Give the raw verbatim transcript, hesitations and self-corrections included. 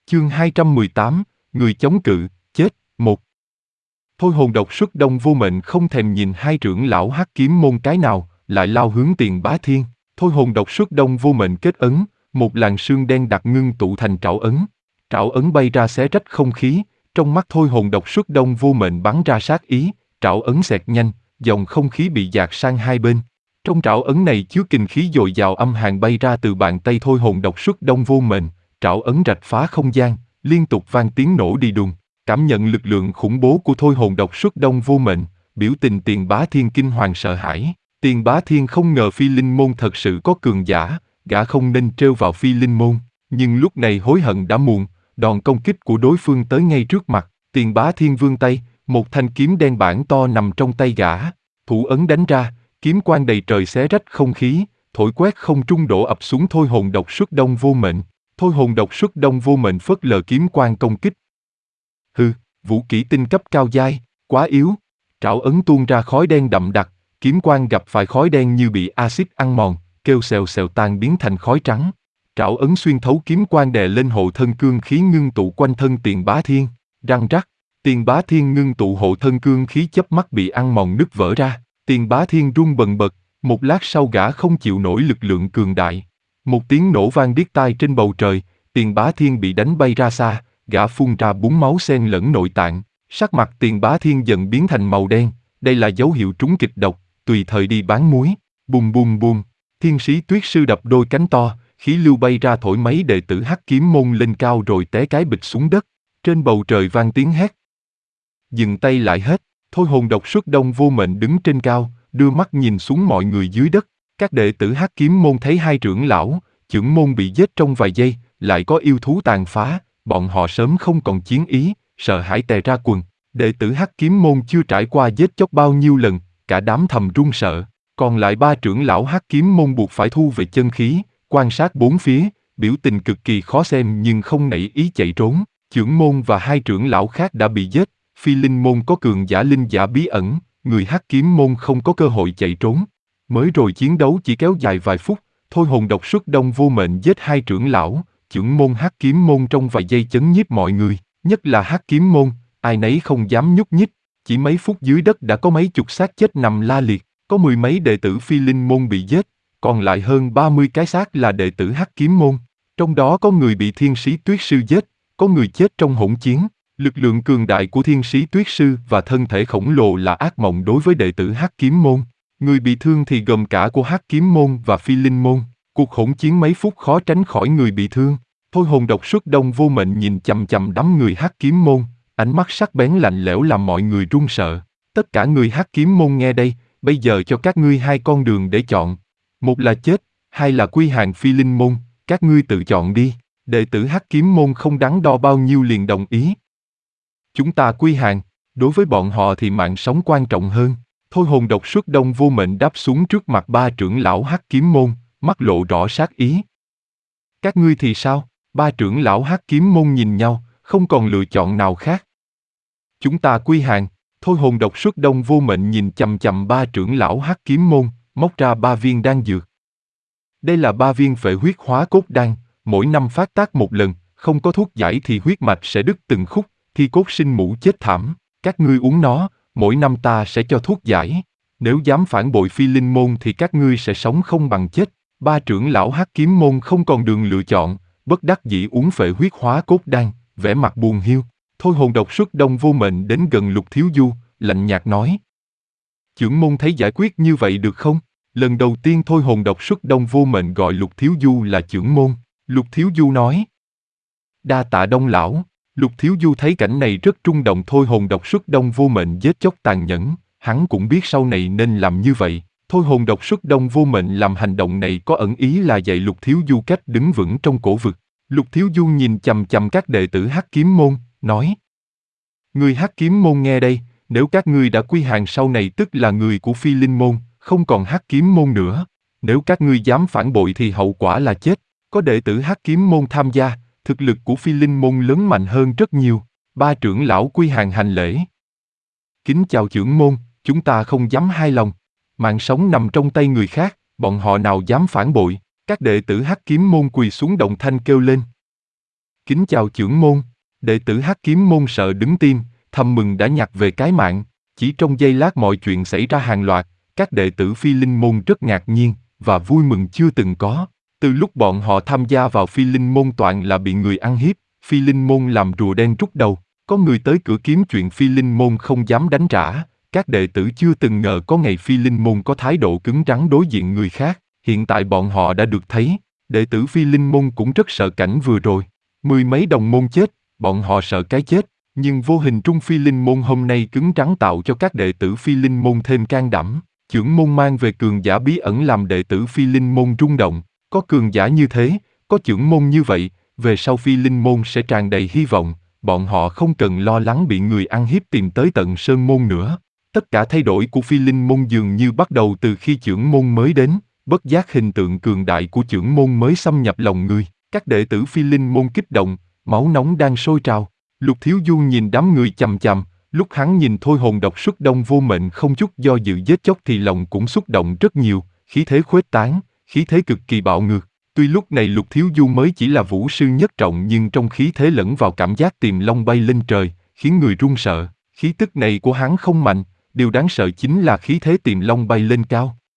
Chương hai trăm mười tám, người chống cự, chết, một. Thôi hồn độc xuất Đông Vô Mệnh không thèm nhìn hai trưởng lão Hắc Kiếm môn cái nào, lại lao hướng Tiền Bá Thiên. Thôi hồn độc xuất Đông Vô Mệnh kết ấn, một làn sương đen đặc ngưng tụ thành trảo ấn. Trảo ấn bay ra xé rách không khí, trong mắt thôi hồn độc xuất Đông Vô Mệnh bắn ra sát ý, trảo ấn xẹt nhanh, dòng không khí bị dạt sang hai bên. Trong trảo ấn này chứa kình khí dồi dào âm hàn bay ra từ bàn tay thôi hồn độc xuất Đông Vô Mệnh, trảo ấn rạch phá không gian, liên tục vang tiếng nổ đi đùng. Cảm nhận lực lượng khủng bố của thôi hồn độc xuất Đông Vô Mệnh, biểu tình Tiền Bá Thiên kinh hoàng sợ hãi. Tiền Bá Thiên không ngờ Phi Linh môn thật sự có cường giả, gã không nên trêu vào Phi Linh môn, nhưng lúc này hối hận đã muộn, đòn công kích của đối phương tới ngay trước mặt. Tiền Bá Thiên vươn tay, một thanh kiếm đen bản to nằm trong tay gã, thủ ấn đánh ra, kiếm quang đầy trời xé rách không khí, thổi quét không trung đổ ập xuống thôi hồn độc xuất Đông Vô Mệnh. Thôi hồn độc xuất Đông Vô Mệnh phớt lờ kiếm quang công kích. Hừ, vũ kỹ tinh cấp cao giai, quá yếu. Trảo ấn tuôn ra khói đen đậm đặc, kiếm quang gặp phải khói đen như bị axit ăn mòn, kêu xèo xèo tan biến thành khói trắng. Trảo ấn xuyên thấu kiếm quang đè lên hộ thân cương khí ngưng tụ quanh thân Tiền Bá Thiên, răng rắc. Tiền Bá Thiên ngưng tụ hộ thân cương khí chớp mắt bị ăn mòn nứt vỡ ra. Tiền Bá Thiên run bần bật, một lát sau gã không chịu nổi lực lượng cường đại. Một tiếng nổ vang điếc tai trên bầu trời, Tiền Bá Thiên bị đánh bay ra xa, gã phun ra búng máu xen lẫn nội tạng. Sắc mặt Tiền Bá Thiên dần biến thành màu đen, đây là dấu hiệu trúng kịch độc, tùy thời đi bán muối. Bùm bùm bùm, Thiên Sĩ Tuyết Sư đập đôi cánh to, khí lưu bay ra thổi mấy đệ tử Hắc Kiếm môn lên cao rồi té cái bịch xuống đất. Trên bầu trời vang tiếng hét. Dừng tay lại hết. Thôi hồn độc xuất Đông Vô Mệnh đứng trên cao, đưa mắt nhìn xuống mọi người dưới đất. Các đệ tử Hắc Kiếm môn thấy hai trưởng lão, trưởng môn bị giết trong vài giây, lại có yêu thú tàn phá, bọn họ sớm không còn chiến ý, sợ hãi tè ra quần. Đệ tử Hắc Kiếm môn chưa trải qua giết chóc bao nhiêu lần, cả đám thầm run sợ. Còn lại ba trưởng lão Hắc Kiếm môn buộc phải thu về chân khí, quan sát bốn phía, biểu tình cực kỳ khó xem nhưng không nảy ý chạy trốn. Trưởng môn và hai trưởng lão khác đã bị giết. Phi Linh môn có cường giả linh giả bí ẩn, người Hắc Kiếm môn không có cơ hội chạy trốn. Mới rồi chiến đấu chỉ kéo dài vài phút, thôi hồn độc xuất Đông Vô Mệnh giết hai trưởng lão, trưởng môn Hắc Kiếm môn trong vài giây chấn nhiếp mọi người, nhất là Hắc Kiếm môn, ai nấy không dám nhúc nhích. Chỉ mấy phút dưới đất đã có mấy chục xác chết nằm la liệt, có mười mấy đệ tử Phi Linh môn bị giết, còn lại hơn ba mươi cái xác là đệ tử Hắc Kiếm môn. Trong đó có người bị Thiên Sĩ Tuyết Sư giết, có người chết trong hỗn chiến. Lực lượng cường đại của Thiên Sĩ Tuyết Sư và thân thể khổng lồ là ác mộng đối với đệ tử Hắc Kiếm môn. Người bị thương thì gồm cả của Hắc Kiếm môn và Phi Linh môn. Cuộc hỗn chiến mấy phút khó tránh khỏi người bị thương. Thôi hồn độc xuất Đông Vô Mệnh nhìn chằm chằm đám người Hắc Kiếm môn, ánh mắt sắc bén lạnh lẽo làm mọi người run sợ. Tất cả người Hắc Kiếm môn nghe đây, bây giờ cho các ngươi hai con đường để chọn. Một là chết, hai là quy hàng Phi Linh môn, các ngươi tự chọn đi. Đệ tử Hắc Kiếm môn không đắn đo bao nhiêu liền đồng ý. Chúng ta quy hàng, đối với bọn họ thì mạng sống quan trọng hơn. Thôi hồn độc xuất Đông Vô Mệnh đáp xuống trước mặt ba trưởng lão Hắc Kiếm môn, mắt lộ rõ sát ý. Các ngươi thì sao? Ba trưởng lão Hắc Kiếm môn nhìn nhau, không còn lựa chọn nào khác. Chúng ta quy hàng. Thôi hồn độc xuất Đông Vô Mệnh nhìn chằm chằm ba trưởng lão Hắc Kiếm môn, móc ra ba viên đan dược. Đây là ba viên phệ huyết hóa cốt đan, mỗi năm phát tác một lần, không có thuốc giải thì huyết mạch sẽ đứt từng khúc, thi cốt sinh mũ chết thảm. Các ngươi uống nó, mỗi năm ta sẽ cho thuốc giải. Nếu dám phản bội Phi Linh môn thì các ngươi sẽ sống không bằng chết. Ba trưởng lão Hắc Kiếm môn không còn đường lựa chọn, bất đắc dĩ uống phệ huyết hóa cốt đan, vẻ mặt buồn hiu. Thôi hồn độc xuất Đông Vô Mệnh đến gần Lục Thiếu Du, lạnh nhạt nói. Trưởng môn thấy giải quyết như vậy được không? Lần đầu tiên thôi hồn độc xuất Đông Vô Mệnh gọi Lục Thiếu Du là trưởng môn. Lục Thiếu Du nói. Đa tạ Đông lão. Lục Thiếu Du thấy cảnh này rất rung động. Thôi hồn độc xuất Đông Vô Mệnh giết chóc tàn nhẫn, hắn cũng biết sau này nên làm như vậy. Thôi hồn độc xuất Đông Vô Mệnh làm hành động này có ẩn ý là dạy Lục Thiếu Du cách đứng vững trong cổ vực. Lục Thiếu Du nhìn chằm chằm các đệ tử Hắc Kiếm môn, nói. Người Hắc Kiếm môn nghe đây, nếu các ngươi đã quy hàng sau này tức là người của Phi Linh môn, không còn Hắc Kiếm môn nữa. Nếu các ngươi dám phản bội thì hậu quả là chết. Có đệ tử Hắc Kiếm môn tham gia, thực lực của Phi Linh môn lớn mạnh hơn rất nhiều. Ba trưởng lão quy hàng hành lễ. Kính chào trưởng môn, chúng ta không dám hai lòng. Mạng sống nằm trong tay người khác, bọn họ nào dám phản bội. Các đệ tử Hắc Kiếm môn quỳ xuống động thanh kêu lên. Kính chào chưởng môn. Đệ tử Hắc Kiếm môn sợ đứng tim, thầm mừng đã nhặt về cái mạng. Chỉ trong giây lát mọi chuyện xảy ra hàng loạt, các đệ tử Phi Linh môn rất ngạc nhiên, và vui mừng chưa từng có. Từ lúc bọn họ tham gia vào Phi Linh môn toàn là bị người ăn hiếp, Phi Linh môn làm rùa đen rút đầu. Có người tới cửa kiếm chuyện Phi Linh môn không dám đánh trả. Các đệ tử chưa từng ngờ có ngày Phi Linh môn có thái độ cứng rắn đối diện người khác. Hiện tại bọn họ đã được thấy, đệ tử Phi Linh môn cũng rất sợ cảnh vừa rồi. Mười mấy đồng môn chết, bọn họ sợ cái chết, nhưng vô hình trung Phi Linh môn hôm nay cứng rắn tạo cho các đệ tử Phi Linh môn thêm can đảm. Chưởng môn mang về cường giả bí ẩn làm đệ tử Phi Linh môn rung động. Có cường giả như thế, có chưởng môn như vậy, về sau Phi Linh môn sẽ tràn đầy hy vọng. Bọn họ không cần lo lắng bị người ăn hiếp tìm tới tận sơn môn nữa. Tất cả thay đổi của Phi Linh môn dường như bắt đầu từ khi chưởng môn mới đến, bất giác hình tượng cường đại của chưởng môn mới xâm nhập lòng người. Các đệ tử Phi Linh môn kích động, máu nóng đang sôi trào. Lục Thiếu Du nhìn đám người chằm chằm, lúc hắn nhìn Thôi Hồn Độc Xuất Đông Vô Mệnh không chút do dự giết chóc thì lòng cũng xúc động rất nhiều, khí thế khuếch tán, khí thế cực kỳ bạo ngược. Tuy lúc này Lục Thiếu Du mới chỉ là vũ sư nhất trọng nhưng trong khí thế lẫn vào cảm giác tiềm long bay lên trời, khiến người run sợ. Khí tức này của hắn không mạnh, điều đáng sợ chính là khí thế tiềm long bay lên cao.